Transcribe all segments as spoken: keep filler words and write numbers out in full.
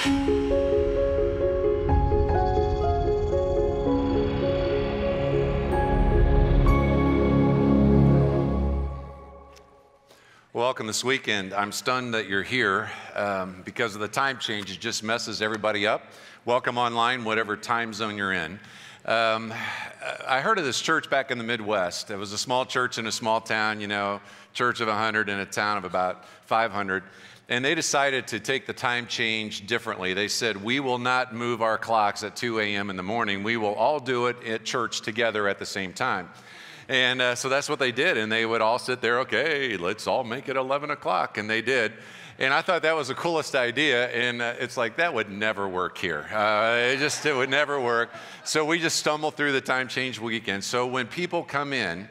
Welcome this weekend. I'm stunned that you're here um, because of the time change. It just messes everybody up. Welcome online, whatever time zone you're in. Um, I heard of this church back in the Midwest. It was a small church in a small town, you know, church of one hundred in a town of about five hundred. And they decided to take the time change differently. They said, we will not move our clocks at two A M in the morning. We will all do it at church together at the same time. And uh, so that's what they did, and they would all sit there, okay, let's all make it eleven o'clock, and they did. And I thought that was the coolest idea, and uh, it's like, that would never work here. Uh, it just, it would never work. So we just stumbled through the time change weekend. So when people come in,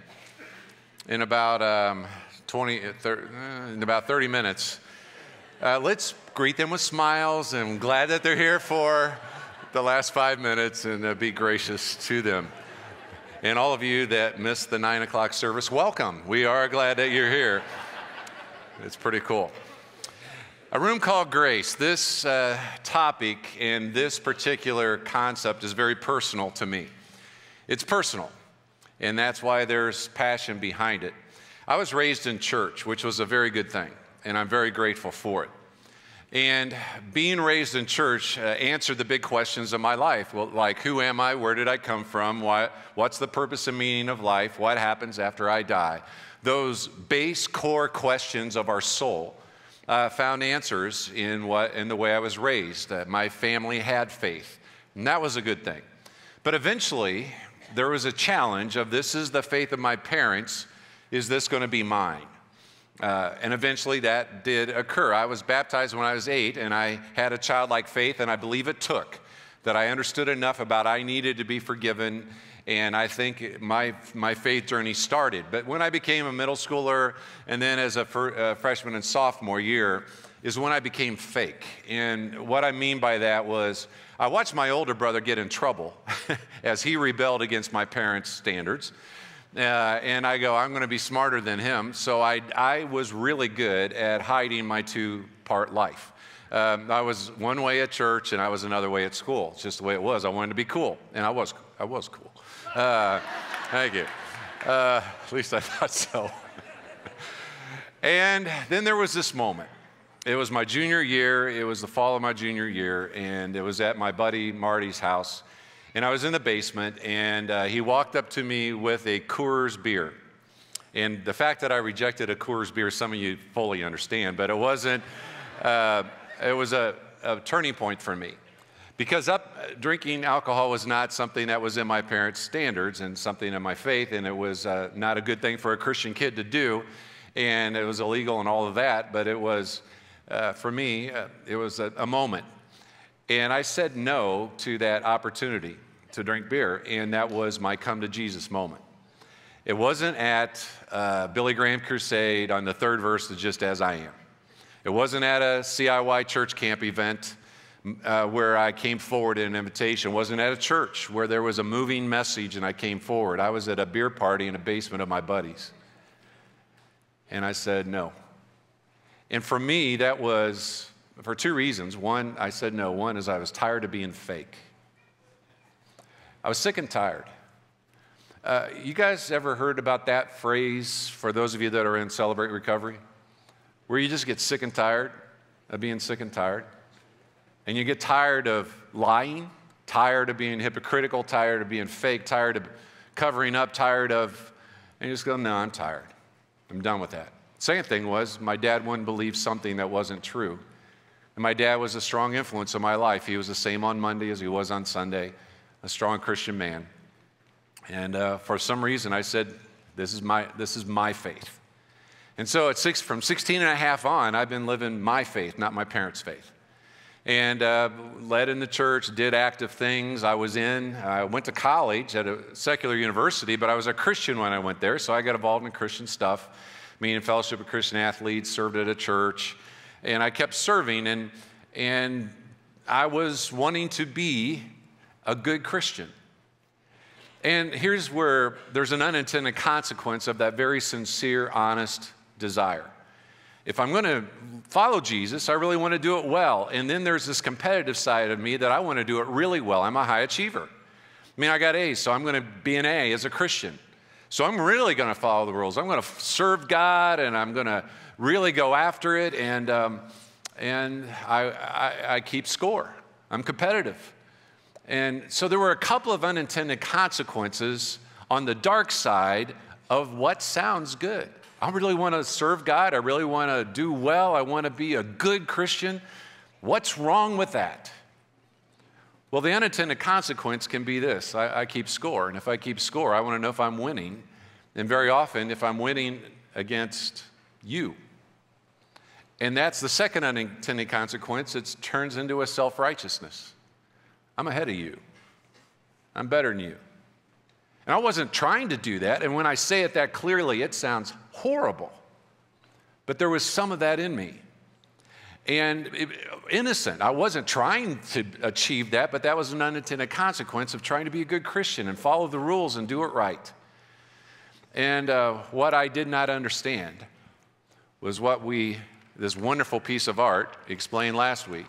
in about, um, twenty, thirty, in about thirty minutes, uh, let's greet them with smiles, and I'm glad that they're here for the last five minutes, and uh, be gracious to them. And all of you that missed the nine o'clock service, welcome. We are glad that you're here. It's pretty cool. A room called grace. This uh, topic and this particular concept is very personal to me. It's personal, and that's why there's passion behind it. I was raised in church, which was a very good thing, and I'm very grateful for it. And being raised in church uh, answered the big questions of my life, well, like who am I, where did I come from, Why, what's the purpose and meaning of life, what happens after I die. Those base core questions of our soul uh, found answers in, what, in the way I was raised. Uh, my family had faith, and that was a good thing. But eventually, there was a challenge of this is the faith of my parents, is this going to be mine? Uh, and eventually that did occur. I was baptized when I was eight, and I had a childlike faith, and I believe it took that I understood enough about I needed to be forgiven, and I think my, my faith journey started. But when I became a middle schooler, and then as a fr uh, freshman and sophomore year, is when I became fake. And what I mean by that was I watched my older brother get in trouble as he rebelled against my parents' standards. Uh, and I go, I'm going to be smarter than him. So I, I was really good at hiding my two-part life. Um, I was one way at church, and I was another way at school. It's just the way it was. I wanted to be cool, and I was, I was cool. Uh, thank you. Uh, at least I thought so. And then there was this moment. It was my junior year. It was the fall of my junior year, and it was at my buddy Marty's house. And I was in the basement, and uh, he walked up to me with a Coors beer. And the fact that I rejected a Coors beer, some of you fully understand, but it wasn't, uh, it was a, a turning point for me. Because up, drinking alcohol was not something that was in my parents' standards and something in my faith, and it was uh, not a good thing for a Christian kid to do, and it was illegal and all of that, but it was, uh, for me, uh, it was a, a moment. And I said no to that opportunity to drink beer, and that was my come to Jesus moment. It wasn't at uh, Billy Graham Crusade on the third verse of Just As I Am. It wasn't at a C I Y church camp event uh, where I came forward in an invitation. It wasn't at a church where there was a moving message and I came forward. I was at a beer party in the basement of my buddies. And I said no. And for me, that was for two reasons. One, I said no. One is I was tired of being fake. I was sick and tired. Uh, you guys ever heard about that phrase, for those of you that are in Celebrate Recovery, where you just get sick and tired of being sick and tired? And you get tired of lying, tired of being hypocritical, tired of being fake, tired of covering up, tired of, and you just go, no, I'm tired. I'm done with that. Second thing was, my dad wouldn't believe something that wasn't true. And my dad was a strong influence in my life. He was the same on Monday as he was on Sunday, a strong Christian man. And uh, for some reason, I said, this is my, this is my faith. And so at six, from sixteen and a half on, I've been living my faith, not my parents' faith. And uh, led in the church, did active things. I was in, I went to college at a secular university, but I was a Christian when I went there, so I got involved in Christian stuff, meaning fellowship with Christian athletes, served at a church, and I kept serving, and, and I was wanting to be a good Christian. And here's where there's an unintended consequence of that very sincere, honest desire. If I'm going to follow Jesus, I really want to do it well. And then there's this competitive side of me that I want to do it really well. I'm a high achiever. I mean, I got A's, so I'm going to be an A as a Christian. So I'm really going to follow the rules. I'm going to serve God, and I'm going to really go after it, and, um, and I, I, I keep score. I'm competitive. And so there were a couple of unintended consequences on the dark side of what sounds good. I really want to serve God. I really want to do well. I want to be a good Christian. What's wrong with that? Well, the unintended consequence can be this. I, I keep score. And if I keep score, I want to know if I'm winning. And very often, if I'm winning against you. And that's the second unintended consequence. It turns into a self-righteousness. I'm ahead of you. I'm better than you. And I wasn't trying to do that. And when I say it that clearly, it sounds horrible. But there was some of that in me. And it, innocent. I wasn't trying to achieve that, but that was an unintended consequence of trying to be a good Christian and follow the rules and do it right. And uh, what I did not understand was what we, this wonderful piece of art, explained last week.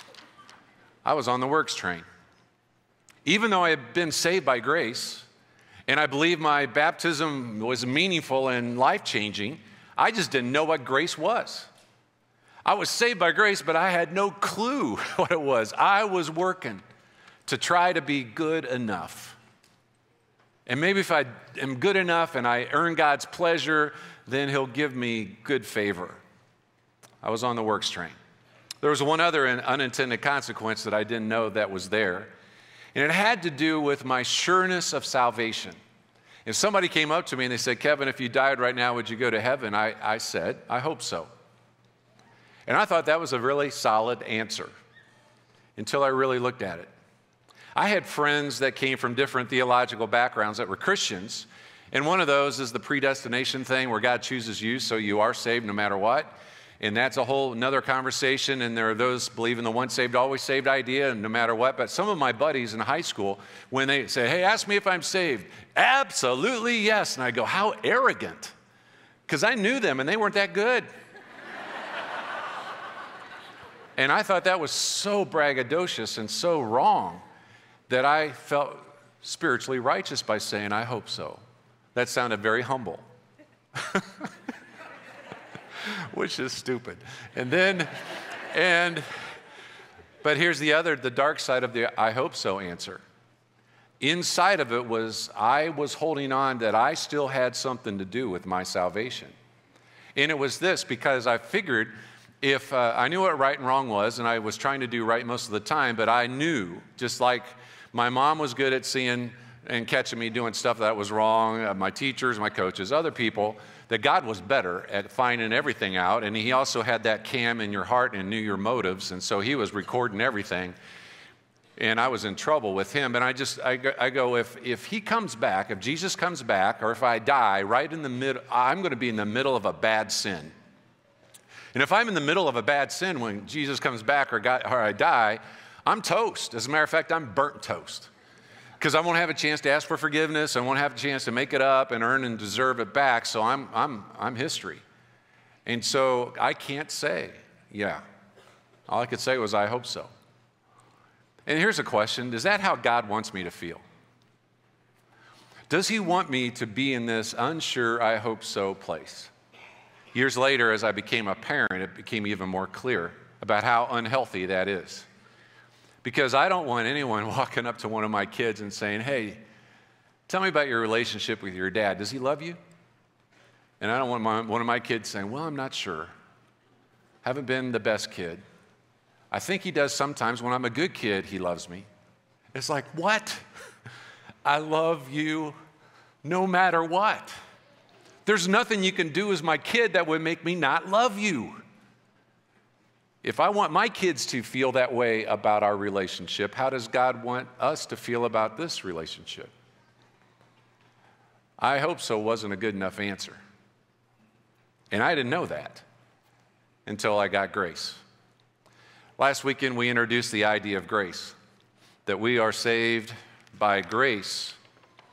I was on the works train. Even though I had been saved by grace, and I believe my baptism was meaningful and life-changing, I just didn't know what grace was. I was saved by grace, but I had no clue what it was. I was working to try to be good enough. And maybe if I am good enough and I earn God's pleasure, then He'll give me good favor. I was on the works train. There was one other unintended consequence that I didn't know that was there. And it had to do with my sureness of salvation. If somebody came up to me and they said, Kevin, if you died right now, would you go to heaven? I, I said, I hope so. And I thought that was a really solid answer until I really looked at it. I had friends that came from different theological backgrounds that were Christians. And one of those is the predestination thing where God chooses you, so you are saved no matter what. And that's a whole another conversation, and there are those believe in the once saved, always saved idea, and no matter what. But some of my buddies in high school, when they say, hey, ask me if I'm saved, absolutely yes. And I go, how arrogant, because I knew them, and they weren't that good. And I thought that was so braggadocious and so wrong that I felt spiritually righteous by saying, I hope so. That sounded very humble. Which is stupid. And then, and, but here's the other, the dark side of the I hope so answer. Inside of it was, I was holding on that I still had something to do with my salvation. And it was this, because I figured if uh, I knew what right and wrong was, and I was trying to do right most of the time, but I knew, just like my mom was good at seeing and catching me doing stuff that was wrong, uh, my teachers, my coaches, other people, that God was better at finding everything out, and He also had that cam in your heart and knew your motives, and so He was recording everything, and I was in trouble with Him. And I just, I go, I go if, if He comes back, if Jesus comes back, or if I die right in the middle, I'm going to be in the middle of a bad sin. And if I'm in the middle of a bad sin when Jesus comes back or, God, or I die, I'm toast. As a matter of fact, I'm burnt toast. Because I won't have a chance to ask for forgiveness. I won't have a chance to make it up and earn and deserve it back. So I'm, I'm, I'm history. And so I can't say, yeah. All I could say was, I hope so. And here's a question. Is that how God wants me to feel? Does He want me to be in this unsure, I hope so place? Years later, as I became a parent, it became even more clear about how unhealthy that is. Because I don't want anyone walking up to one of my kids and saying, hey, tell me about your relationship with your dad. Does he love you? And I don't want my, one of my kids saying, well, I'm not sure. Haven't been the best kid. I think he does sometimes. When I'm a good kid, he loves me. It's like, what? I love you no matter what. There's nothing you can do as my kid that would make me not love you. If I want my kids to feel that way about our relationship, how does God want us to feel about this relationship? I hope so wasn't a good enough answer. And I didn't know that until I got grace. Last weekend, we introduced the idea of grace, that we are saved by grace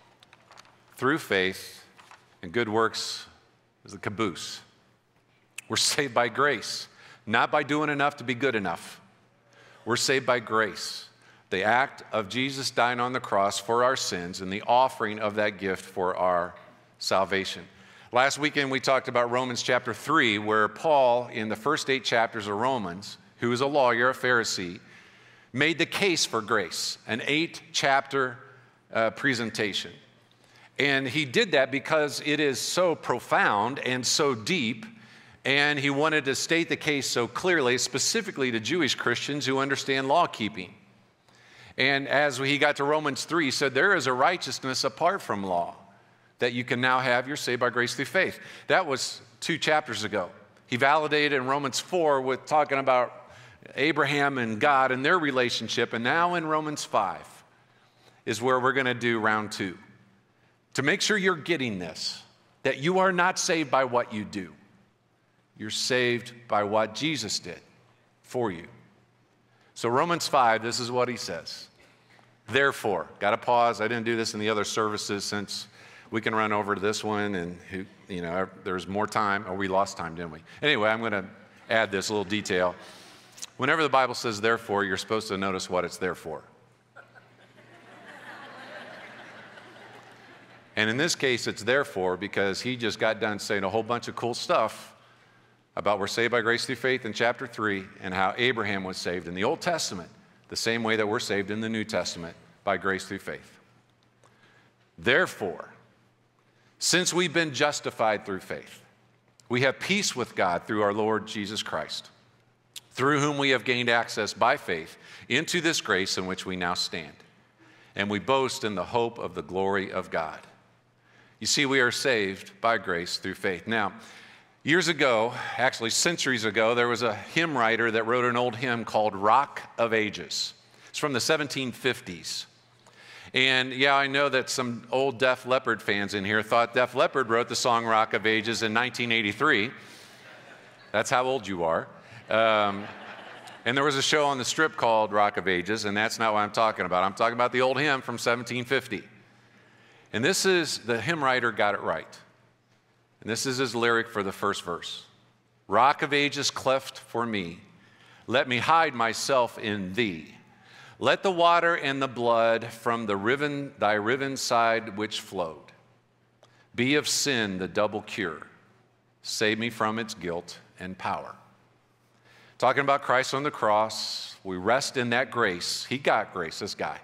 through faith, and good works is the caboose. We're saved by grace, not by doing enough to be good enough. We're saved by grace, the act of Jesus dying on the cross for our sins and the offering of that gift for our salvation. Last weekend we talked about Romans chapter three, where Paul, in the first eight chapters of Romans, who is a lawyer, a Pharisee, made the case for grace, an eight-chapter uh, presentation. And he did that because it is so profound and so deep, and he wanted to state the case so clearly, specifically to Jewish Christians who understand law keeping. And as he got to Romans three, he said, there is a righteousness apart from law that you can now have. You're saved by grace through faith. That was two chapters ago. He validated in Romans four with talking about Abraham and God and their relationship. And now in Romans five is where we're going to do round two. To make sure you're getting this, that you are not saved by what you do. You're saved by what Jesus did for you. So Romans five, this is what he says. Therefore, got to pause. I didn't do this in the other services since we can run over to this one and, who, you know, there's more time. Oh, we lost time, didn't we? Anyway, I'm going to add this little detail. Whenever the Bible says therefore, you're supposed to notice what it's there for. And in this case, it's therefore because he just got done saying a whole bunch of cool stuff about we're saved by grace through faith in chapter three and how Abraham was saved in the Old Testament, the same way that we're saved in the New Testament by grace through faith. Therefore, since we've been justified through faith, we have peace with God through our Lord Jesus Christ, through whom we have gained access by faith into this grace in which we now stand. And we boast in the hope of the glory of God. You see, we are saved by grace through faith. Now, years ago, actually centuries ago, there was a hymn writer that wrote an old hymn called Rock of Ages. It's from the seventeen fifties. And yeah, I know that some old Def Leppard fans in here thought Def Leppard wrote the song Rock of Ages in nineteen eighty-three. That's how old you are. Um, and there was a show on the Strip called Rock of Ages, and that's not what I'm talking about. I'm talking about the old hymn from seventeen fifty. And this is, the hymn writer got it right. And this is his lyric for the first verse. Rock of Ages cleft for me, let me hide myself in thee. Let the water and the blood from the riven, thy riven side which flowed be of sin the double cure. Save me from its guilt and power. Talking about Christ on the cross, we rest in that grace. He got grace, this guy.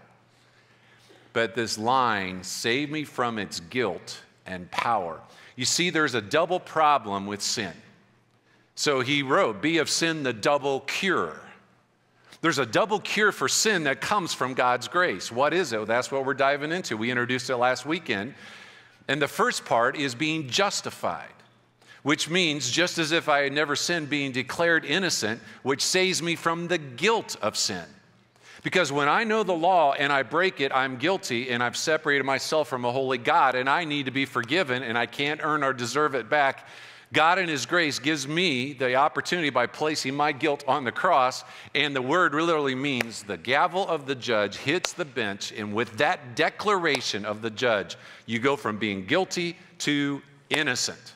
But this line, save me from its guilt and power. You see, there's a double problem with sin. So he wrote, be of sin the double cure. There's a double cure for sin that comes from God's grace. What is it? That's what we're diving into. We introduced it last weekend. And the first part is being justified, which means just as if I had never sinned, being declared innocent, which saves me from the guilt of sin. Because when I know the law and I break it, I'm guilty and I've separated myself from a holy God and I need to be forgiven and I can't earn or deserve it back. God in his grace gives me the opportunity by placing my guilt on the cross, and the word literally means the gavel of the judge hits the bench, and with that declaration of the judge, you go from being guilty to innocent.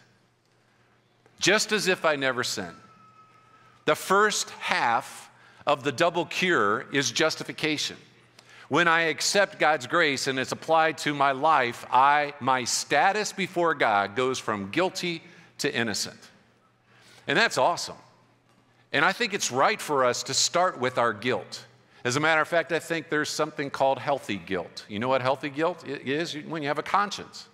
Just as if I never sinned. The first half of the double cure is justification. When I accept God's grace and it's applied to my life, I, my status before God goes from guilty to innocent. And that's awesome. And I think it's right for us to start with our guilt. As a matter of fact, I think there's something called healthy guilt. You know what healthy guilt is? When you have a conscience.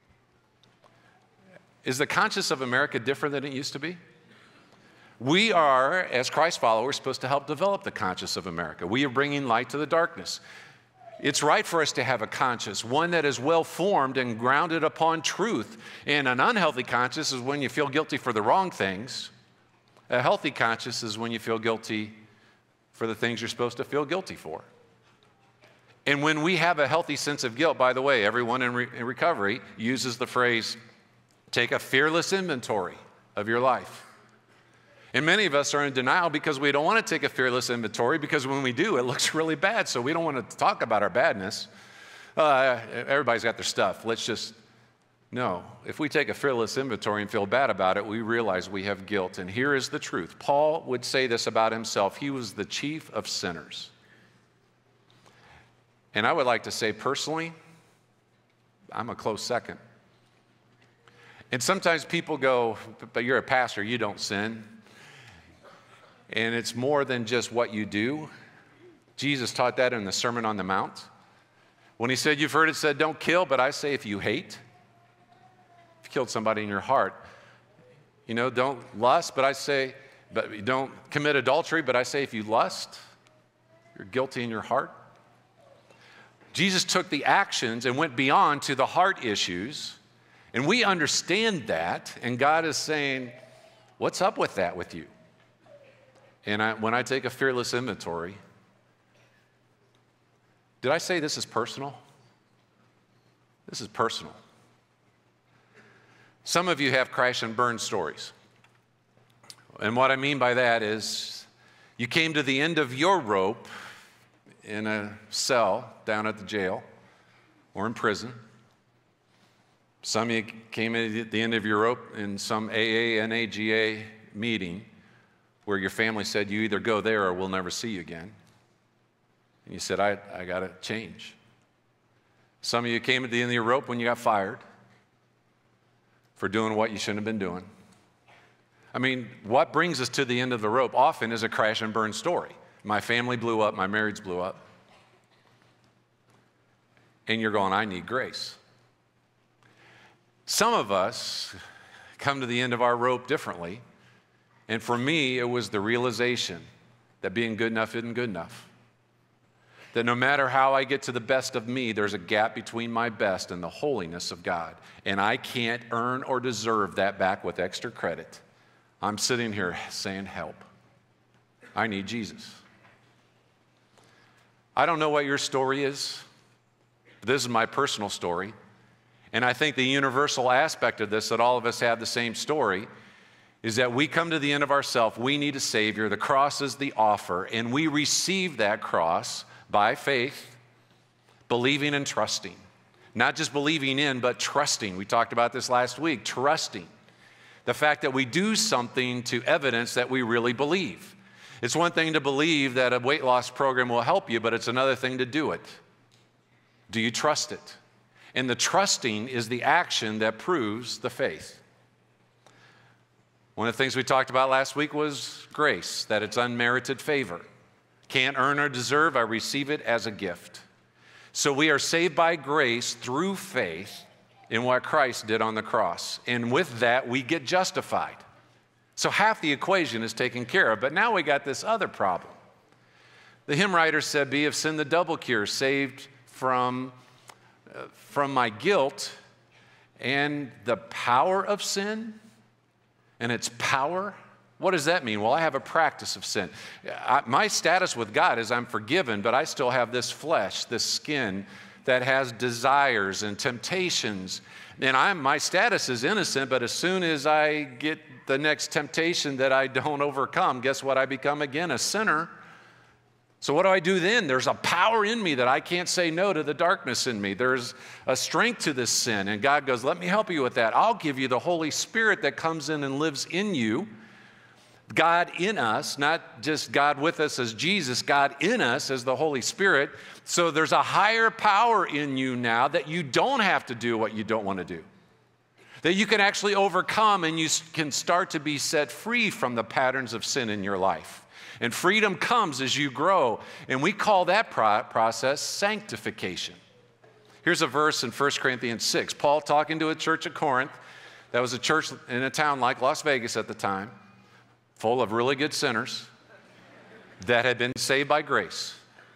Is the conscience of America different than it used to be? We are, as Christ followers, supposed to help develop the conscience of America. We are bringing light to the darkness. It's right for us to have a conscience, one that is well-formed and grounded upon truth. And an unhealthy conscience is when you feel guilty for the wrong things. A healthy conscience is when you feel guilty for the things you're supposed to feel guilty for. And when we have a healthy sense of guilt, by the way, everyone in, re in recovery uses the phrase, take a fearless inventory of your life. And many of us are in denial because we don't want to take a fearless inventory, because when we do, it looks really bad, so we don't want to talk about our badness. Uh, everybody's got their stuff. Let's just No, if we take a fearless inventory and feel bad about it, we realize we have guilt. And here is the truth. Paul would say this about himself. He was the chief of sinners. And I would like to say personally, I'm a close second. And sometimes people go, but you're a pastor, you don't sin. And it's more than just what you do. Jesus taught that in the Sermon on the Mount. When he said, you've heard it said, don't kill, but I say if you hate, if you killed somebody in your heart, you know, don't lust, but I say, but don't commit adultery, but I say if you lust, you're guilty in your heart. Jesus took the actions and went beyond to the heart issues, and we understand that, and God is saying, what's up with that with you? And I, when I take a fearless inventory, did I say this is personal? This is personal. Some of you have crash and burn stories. And what I mean by that is you came to the end of your rope in a cell down at the jail or in prison. Some of you came at the end of your rope in some A A, N A G A meeting where your family said you either go there or we'll never see you again. And you said, I, I got to change. Some of you came at the end of your rope when you got fired for doing what you shouldn't have been doing. I mean, what brings us to the end of the rope often is a crash and burn story. My family blew up, my marriage blew up. And you're going, I need grace. Some of us come to the end of our rope differently. And for me, it was the realization that being good enough isn't good enough. That no matter how I get to the best of me, there's a gap between my best and the holiness of God. And I can't earn or deserve that back with extra credit. I'm sitting here saying, help. I need Jesus. I don't know what your story is. This is my personal story. And I think the universal aspect of this, that all of us have the same story, is that we come to the end of ourselves. We need a Savior. The cross is the offer. And we receive that cross by faith, believing and trusting. Not just believing in, but trusting. We talked about this last week, trusting. The fact that we do something to evidence that we really believe. It's one thing to believe that a weight loss program will help you, but it's another thing to do it. Do you trust it? And the trusting is the action that proves the faith. One of the things we talked about last week was grace, that it's unmerited favor. Can't earn or deserve, I receive it as a gift. So we are saved by grace through faith in what Christ did on the cross. And with that, we get justified. So half the equation is taken care of. But now we got this other problem. The hymn writer said, be of sin the double cure, saved from, uh, from my guilt and the power of sin and its power. What does that mean? Well, I have a practice of sin. I, my status with God is I'm forgiven, but I still have this flesh, this skin that has desires and temptations. And I'm, my status is innocent, but as soon as I get the next temptation that I don't overcome, guess what? I become again a sinner. So what do I do then? There's a power in me that I can't say no to the darkness in me. There's a strength to this sin. And God goes, let me help you with that. I'll give you the Holy Spirit that comes in and lives in you. God in us, not just God with us as Jesus, God in us as the Holy Spirit. So there's a higher power in you now that you don't have to do what you don't want to do. That you can actually overcome and you can start to be set free from the patterns of sin in your life. And freedom comes as you grow. And we call that pro- process sanctification. Here's a verse in First Corinthians six. Paul talking to a church at Corinth. That was a church in a town like Las Vegas at the time, full of really good sinners that had been saved by grace.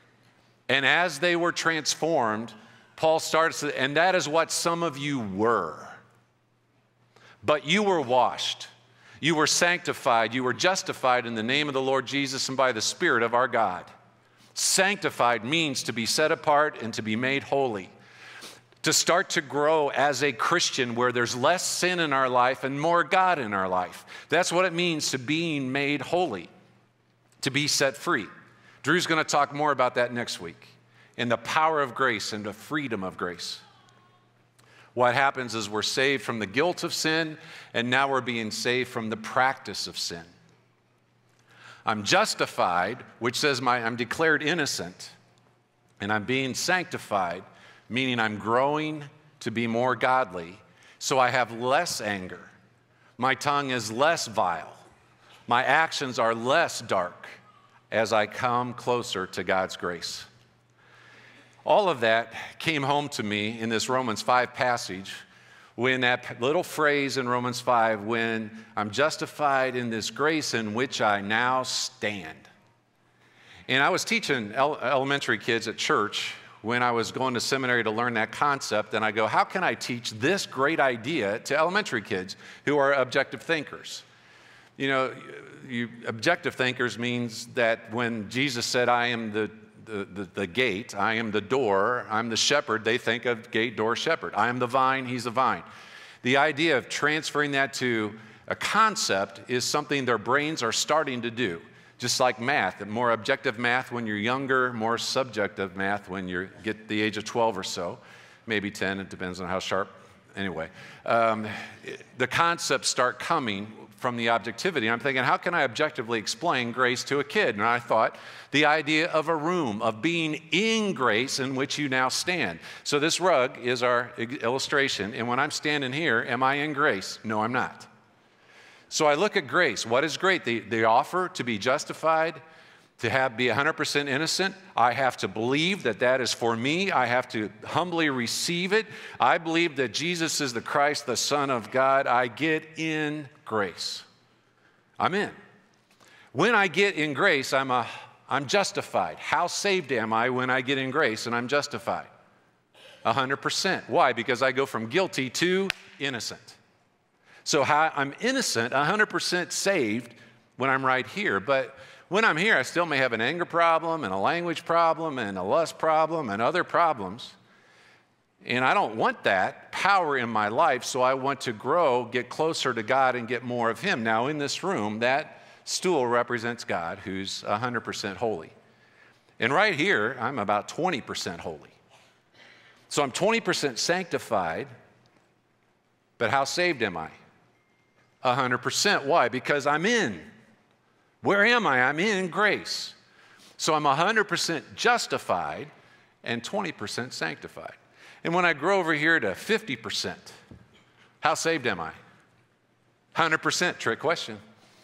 And as they were transformed, Paul starts, and that is what some of you were. But you were washed, you were sanctified, you were justified in the name of the Lord Jesus and by the Spirit of our God. Sanctified means to be set apart and to be made holy. To start to grow as a Christian where there's less sin in our life and more God in our life. That's what it means to being made holy, to be set free. Drew's going to talk more about that next week, and the power of grace and the freedom of grace. What happens is we're saved from the guilt of sin, and now we're being saved from the practice of sin. I'm justified, which says my, I'm declared innocent, and I'm being sanctified, meaning I'm growing to be more godly, so I have less anger. My tongue is less vile. My actions are less dark as I come closer to God's grace. All of that came home to me in this Romans five passage when that little phrase in Romans five, when I'm justified in this grace in which I now stand. And I was teaching elementary kids at church when I was going to seminary to learn that concept, and I go, how can I teach this great idea to elementary kids who are objective thinkers? You know, you, objective thinkers means that when Jesus said, I am the The, the, the gate, I am the door, I'm the shepherd, they think of gate, door, shepherd. I am the vine, he's the vine. The idea of transferring that to a concept is something their brains are starting to do, just like math. More objective math when you're younger, more subjective math when you get the age of twelve or so, maybe ten, it depends on how sharp. Anyway, um, the concepts start coming from the objectivity. I'm thinking, how can I objectively explain grace to a kid? And I thought, the idea of a room, of being in grace in which you now stand. So this rug is our illustration, and when I'm standing here, am I in grace? No, I'm not. So I look at grace. What is great? The, the offer to be justified, to have, be one hundred percent innocent. I have to believe that that is for me. I have to humbly receive it. I believe that Jesus is the Christ, the Son of God. I get in grace. I'm in. When I get in grace, I'm, a, I'm justified. How saved am I when I get in grace and I'm justified? one hundred percent. Why? Because I go from guilty to innocent. So how, I'm innocent, one hundred percent saved when I'm right here. But when I'm here, I still may have an anger problem and a language problem and a lust problem and other problems. And I don't want that power in my life, so I want to grow, get closer to God, and get more of Him. Now, in this room, that stool represents God, who's one hundred percent holy. And right here, I'm about twenty percent holy. So I'm twenty percent sanctified, but how saved am I? one hundred percent. Why? Because I'm in. Where am I? I'm in grace. So I'm one hundred percent justified and twenty percent sanctified. And when I grow over here to fifty percent, how saved am I? one hundred percent, trick question.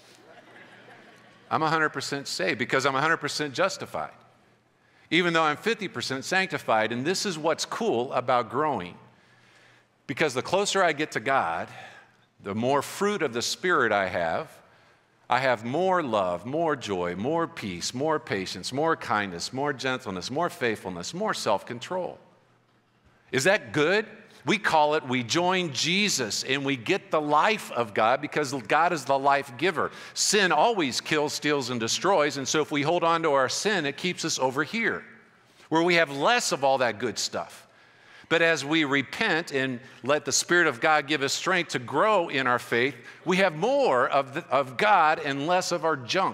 I'm one hundred percent saved because I'm one hundred percent justified, even though I'm fifty percent sanctified. And this is what's cool about growing, because the closer I get to God, the more fruit of the Spirit I have. I have more love, more joy, more peace, more patience, more kindness, more gentleness, more faithfulness, more self-control. Is that good? We call it, we join Jesus and we get the life of God because God is the life giver. Sin always kills, steals, and destroys. And so if we hold on to our sin, it keeps us over here where we have less of all that good stuff. But as we repent and let the Spirit of God give us strength to grow in our faith, we have more of, the, of God and less of our junk.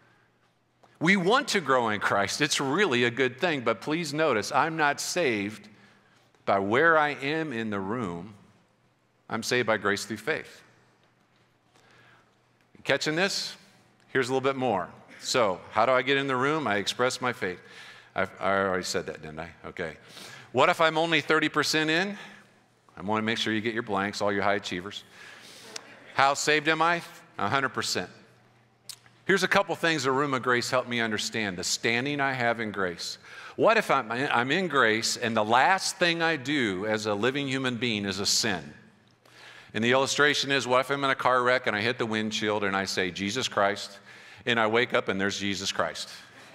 We want to grow in Christ. It's really a good thing. But please notice, I'm not saved by where I am in the room. I'm saved by grace through faith. Catching this? Here's a little bit more. So how do I get in the room? I express my faith. I've, I already said that, didn't I? Okay. What if I'm only thirty percent in? I want to make sure you get your blanks, all your high achievers. How saved am I? one hundred percent. Here's a couple things the room of grace helped me understand, the standing I have in grace. What if I'm, I'm in grace and the last thing I do as a living human being is a sin? And the illustration is, what if I'm in a car wreck and I hit the windshield and I say, Jesus Christ, and I wake up and there's Jesus Christ.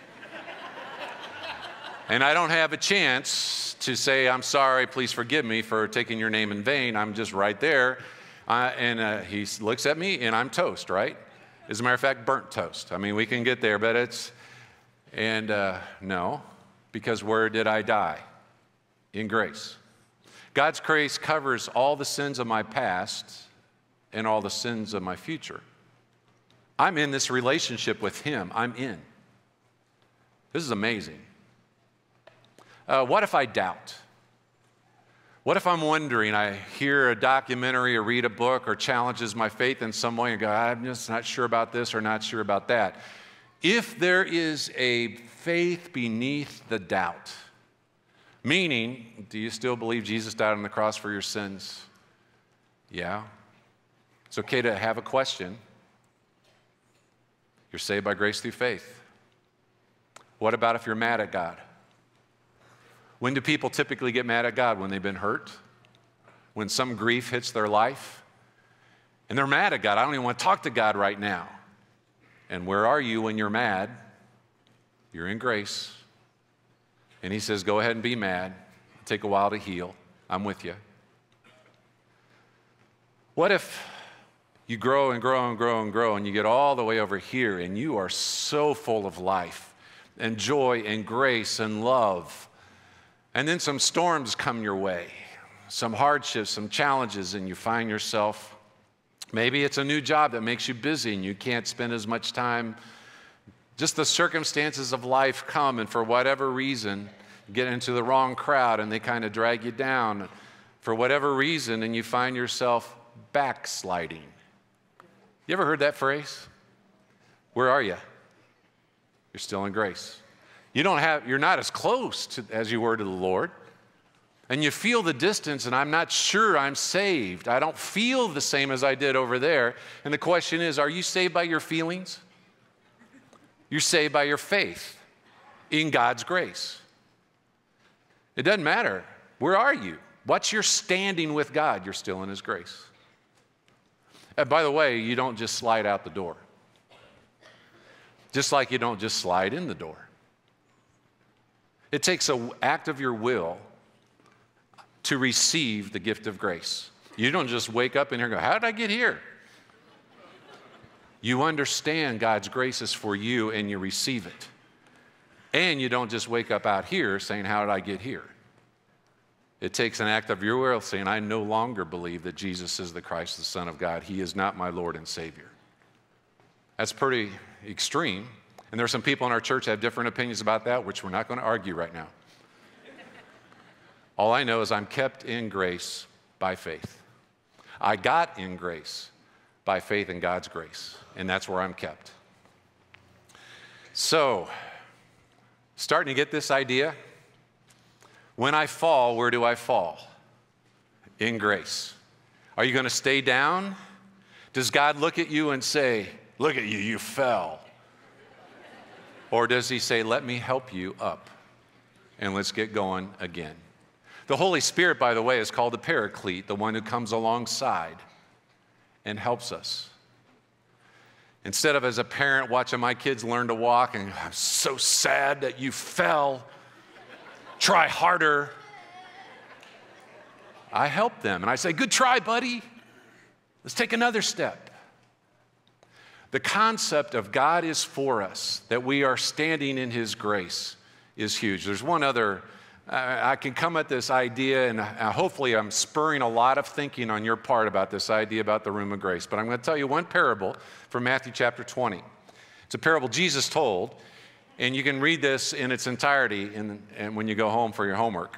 And I don't have a chance to say, I'm sorry, please forgive me for taking your name in vain. I'm just right there. Uh, and uh, he looks at me and I'm toast, right? As a matter of fact, burnt toast. I mean, we can get there, but it's, and uh, no, because where did I die? In grace. God's grace covers all the sins of my past and all the sins of my future. I'm in this relationship with Him. I'm in. This is amazing. Uh, what if I doubt? What if I'm wondering, I hear a documentary or read a book or challenges my faith in some way and go, I'm just not sure about this or not sure about that. If there is a faith beneath the doubt, meaning, do you still believe Jesus died on the cross for your sins? Yeah. It's okay to have a question. You're saved by grace through faith. What about if you're mad at God? When do people typically get mad at God? When they've been hurt? When some grief hits their life? And they're mad at God. I don't even want to talk to God right now. And where are you when you're mad? You're in grace. And he says, go ahead and be mad. It'll take a while to heal. I'm with you. What if you grow and grow and grow and grow and you get all the way over here and you are so full of life and joy and grace and love, and then some storms come your way, some hardships, some challenges, and you find yourself, maybe it's a new job that makes you busy and you can't spend as much time. Just the circumstances of life come, and for whatever reason, you get into the wrong crowd and they kind of drag you down for whatever reason, and you find yourself backsliding. You ever heard that phrase? Where are you? You're still in grace. You don't have, you're not as close to, as you were to the Lord. And you feel the distance, and I'm not sure I'm saved. I don't feel the same as I did over there. And the question is, are you saved by your feelings? You're saved by your faith in God's grace. It doesn't matter. Where are you? What's your standing with God? You're still in His grace. And by the way, you don't just slide out the door. Just like you don't just slide in the door. It takes an act of your will to receive the gift of grace. You don't just wake up in here and go, how did I get here? You understand God's grace is for you and you receive it. And you don't just wake up out here saying, how did I get here? It takes an act of your will saying, I no longer believe that Jesus is the Christ, the Son of God. He is not my Lord and Savior. That's pretty extreme. And there are some people in our church that have different opinions about that, which we're not going to argue right now. All I know is I'm kept in grace by faith. I got in grace by faith in God's grace, and that's where I'm kept. So, starting to get this idea, when I fall, where do I fall? In grace. Are you going to stay down? Does God look at you and say, look at you, you fell? Or does He say, let me help you up and let's get going again? The Holy Spirit, by the way, is called the Paraclete, the one who comes alongside and helps us. Instead of as a parent watching my kids learn to walk and I'm so sad that you fell, try harder. I help them and I say, good try, buddy. Let's take another step. The concept of God is for us, that we are standing in His grace, is huge. There's one other, uh, I can come at this idea, and uh, hopefully I'm spurring a lot of thinking on your part about this idea about the room of grace. But I'm going to tell you one parable from Matthew chapter twenty. It's a parable Jesus told, and you can read this in its entirety in, in, when you go home for your homework.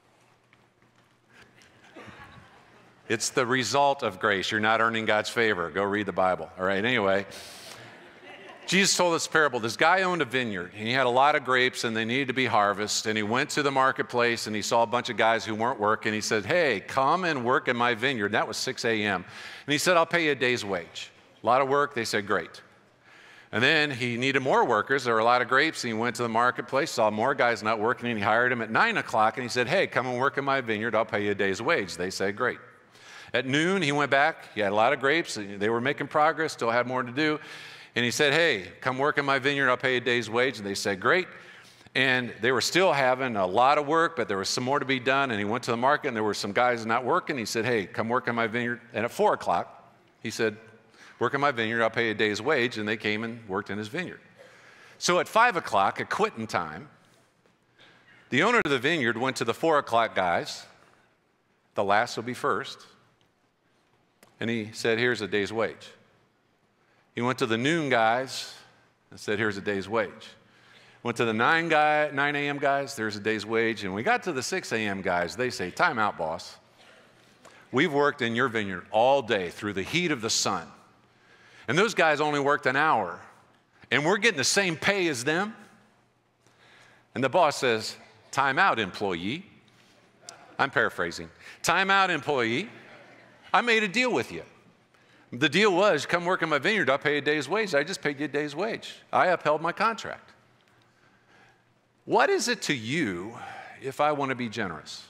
It's the result of grace. You're not earning God's favor. Go read the Bible. All right, anyway. Jesus told this parable. This guy owned a vineyard, and he had a lot of grapes, and they needed to be harvested. And he went to the marketplace, and he saw a bunch of guys who weren't working. He said, hey, come and work in my vineyard. That was six a m And he said, I'll pay you a day's wage. A lot of work. They said, great. And then he needed more workers. There were a lot of grapes, and he went to the marketplace, saw more guys not working, and he hired them at nine o'clock, and he said, hey, come and work in my vineyard. I'll pay you a day's wage. They said, great. At noon, he went back. He had a lot of grapes. They were making progress, still had more to do. And he said, hey, come work in my vineyard. I'll pay you a day's wage. And they said, great. And they were still having a lot of work, but there was some more to be done. And he went to the market, and there were some guys not working. He said, hey, come work in my vineyard. And at four o'clock, he said, work in my vineyard. I'll pay you a day's wage. And they came and worked in his vineyard. So at five o'clock, at quitting time, the owner of the vineyard went to the four o'clock guys. The last will be first. And he said, here's a day's wage. He went to the noon guys and said, here's a day's wage. Went to the nine guy, nine a m guys, there's a day's wage. And we got to the six a m guys, they say, time out, boss. We've worked in your vineyard all day through the heat of the sun. And those guys only worked an hour. And we're getting the same pay as them. And the boss says, time out, employee. I'm paraphrasing. Time out, employee. I made a deal with you. The deal was, come work in my vineyard, I'll pay a day's wage. I just paid you a day's wage. I upheld my contract. What is it to you if I want to be generous?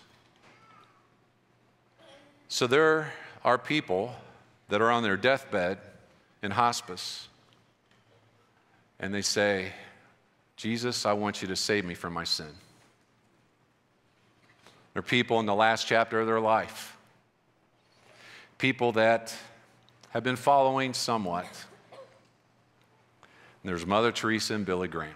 So there are people that are on their deathbed in hospice, and they say, Jesus, I want you to save me from my sin. There are people in the last chapter of their life, people that have been following somewhat. And there's Mother Teresa and Billy Graham.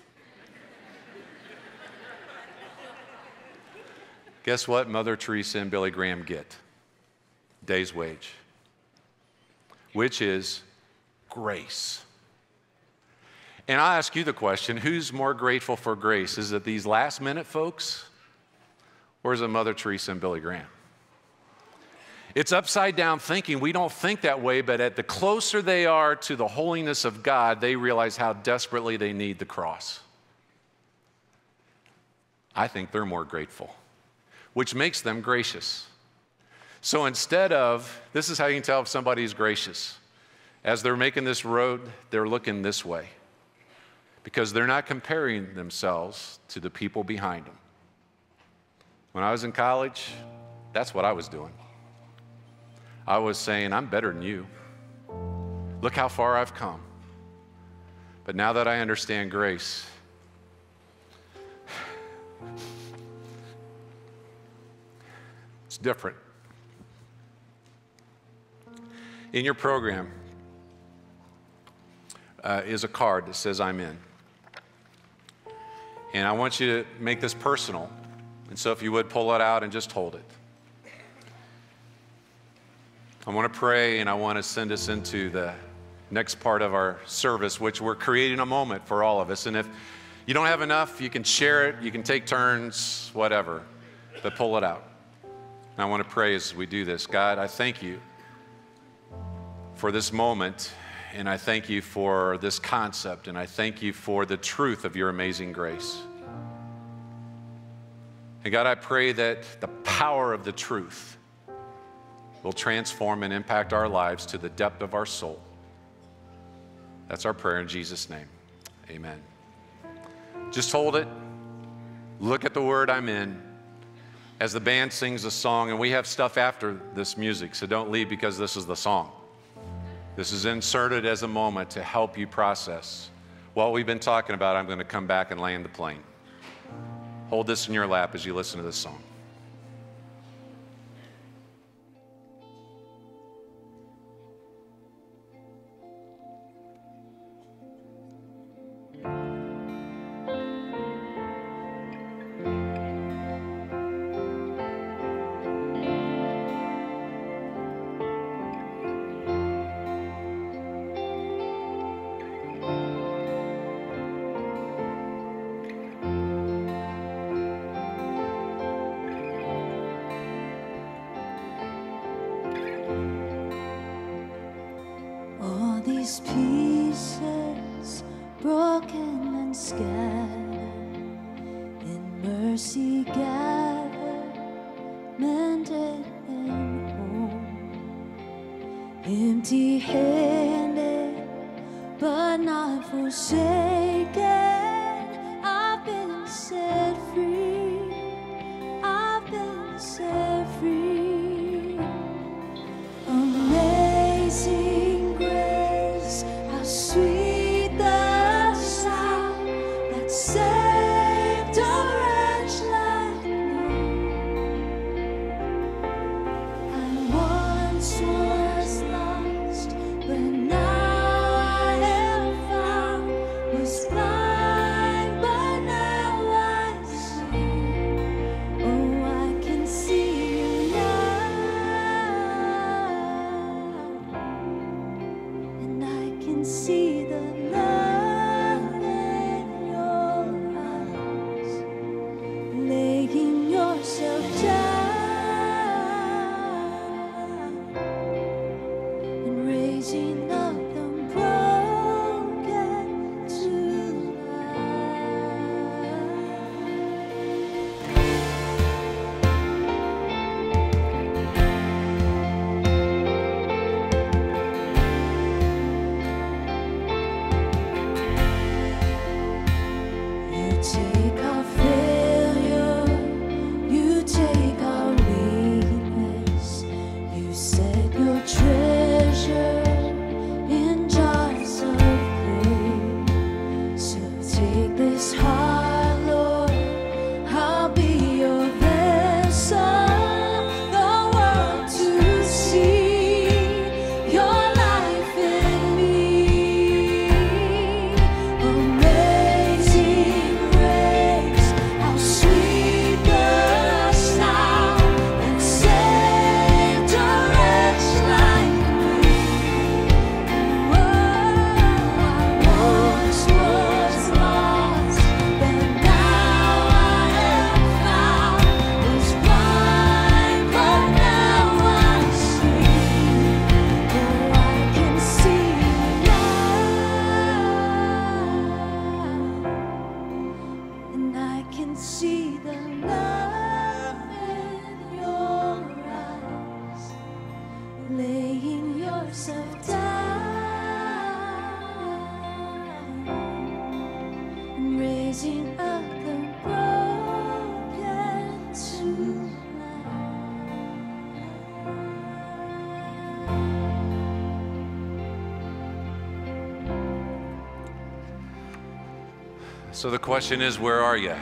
Guess what Mother Teresa and Billy Graham get? Day's wage, which is grace. And I'll ask you the question, who's more grateful for grace? Is it these last minute folks, or is it Mother Teresa and Billy Graham? It's upside down thinking. We don't think that way, but at the closer they are to the holiness of God, they realize how desperately they need the cross. I think they're more grateful, which makes them gracious. So instead of, this is how you can tell if somebody's gracious. As they're making this road, they're looking this way because they're not comparing themselves to the people behind them. When I was in college, that's what I was doing. I was saying, I'm better than you. Look how far I've come. But now that I understand grace, it's different. In your program uh, is a card that says, I'm in. And I want you to make this personal. And so if you would, pull it out and just hold it. I want to pray, and I want to send us into the next part of our service, which we're creating a moment for all of us. And if you don't have enough, you can share it, you can take turns, whatever, but pull it out. And I want to pray as we do this. God, I thank you for this moment, and I thank you for this concept, and I thank you for the truth of your amazing grace. And God, I pray that the power of the truth will transform and impact our lives to the depth of our soul. That's our prayer in Jesus' name. Amen. Just hold it. Look at the word I'm in as the band sings a song, and we have stuff after this music, so don't leave because this is the song. This is inserted as a moment to help you process what we've been talking about. I'm going to come back and land the plane. Hold this in your lap as you listen to this song. These pieces broken and scattered, in mercy gathered, mended and whole, empty-handed but not forsaken. I've been set free, I've been set free. Amazing grace, how sweet the sound that saved a wretch like me. I once was lost, but now I am found, was can see the love in your eyes, laying yourself down and raising up the broken to So the question is, where are you?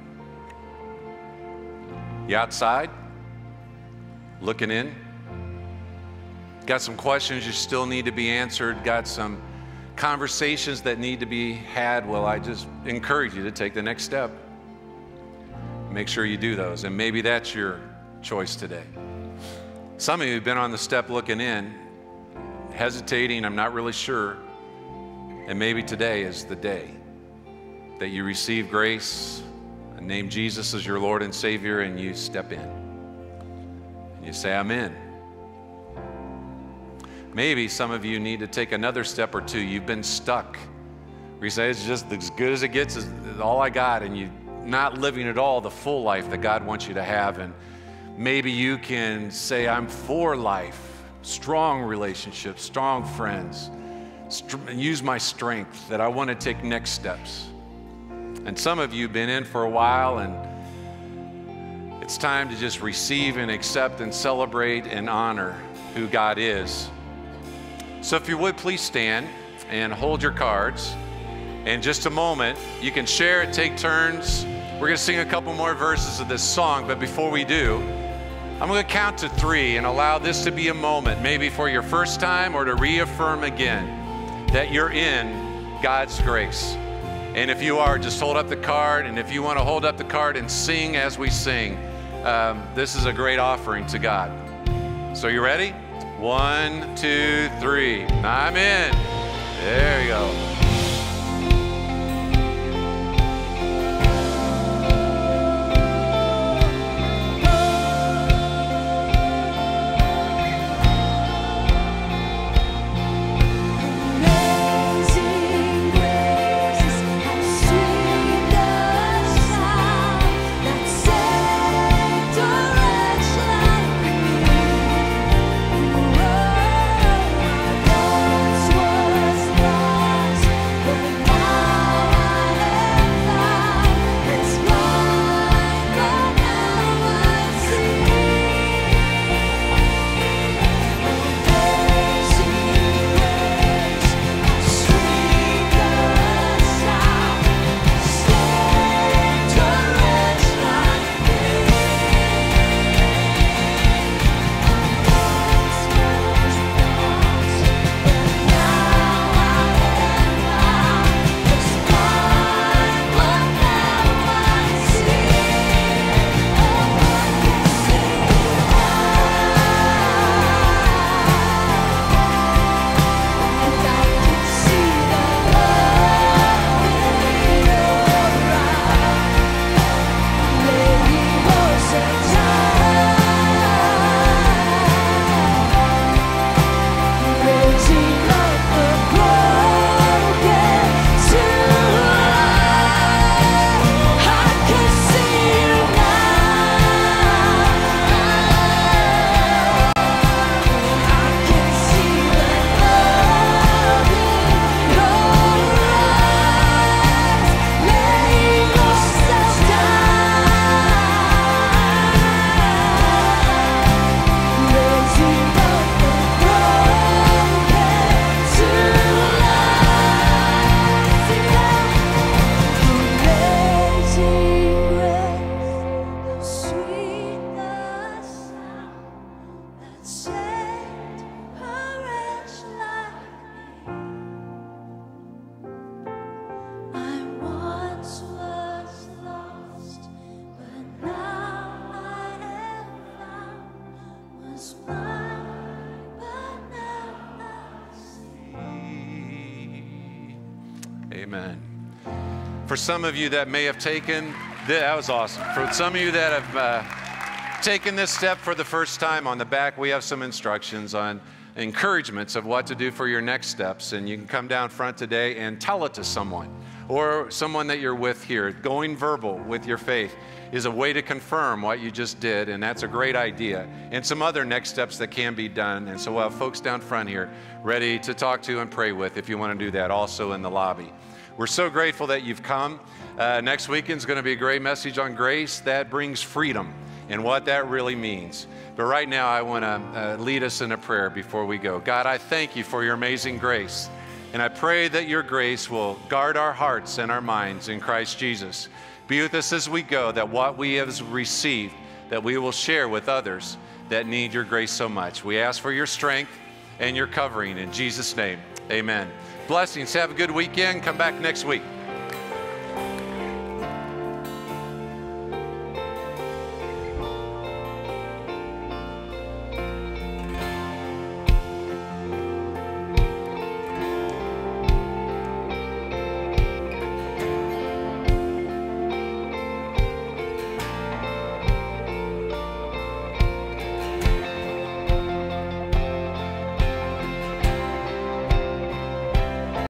You outside? Looking in? Got some questions you still need to be answered? Got some conversations that need to be had? Well, I just encourage you to take the next step. Make sure you do those, and maybe that's your choice today. Some of you have been on the step looking in, hesitating, I'm not really sure, and maybe today is the day that you receive grace and name Jesus as your Lord and Savior, and you step in. And you say, I'm in. Maybe some of you need to take another step or two. You've been stuck. Where you say, it's just as good as it gets, is all I got, and you're not living at all the full life that God wants you to have. And maybe you can say, I'm for life, strong relationships, strong friends, st- use my strength, that I want to take next steps. And some of you have been in for a while, and it's time to just receive and accept and celebrate and honor who God is. So if you would, please stand and hold your cards. In just a moment, you can share it, take turns. We're going to sing a couple more verses of this song, but before we do, I'm going to count to three and allow this to be a moment, maybe for your first time or to reaffirm again that you're in God's grace. And if you are, just hold up the card. And if you want to hold up the card and sing as we sing, um, this is a great offering to God. So you ready? One, two, three. I'm in. There you go. Amen. For some of you that may have taken, that was awesome. For some of you that have uh, taken this step for the first time, on the back we have some instructions on encouragements of what to do for your next steps. And you can come down front today and tell it to someone. or someone that you're with here. Going verbal with your faith is a way to confirm what you just did, and that's a great idea. And some other next steps that can be done. And so we'll have folks down front here ready to talk to and pray with if you want to do that, also in the lobby. We're so grateful that you've come. Uh, next weekend's going to be a great message on grace that brings freedom and what that really means. But right now, I want to uh, lead us in a prayer before we go. God, I thank you for your amazing grace. And I pray that your grace will guard our hearts and our minds in Christ Jesus. Be with us as we go, that what we have received, that we will share with others that need your grace so much. We ask for your strength and your covering in Jesus' name. Amen. Blessings. Have a good weekend. Come back next week.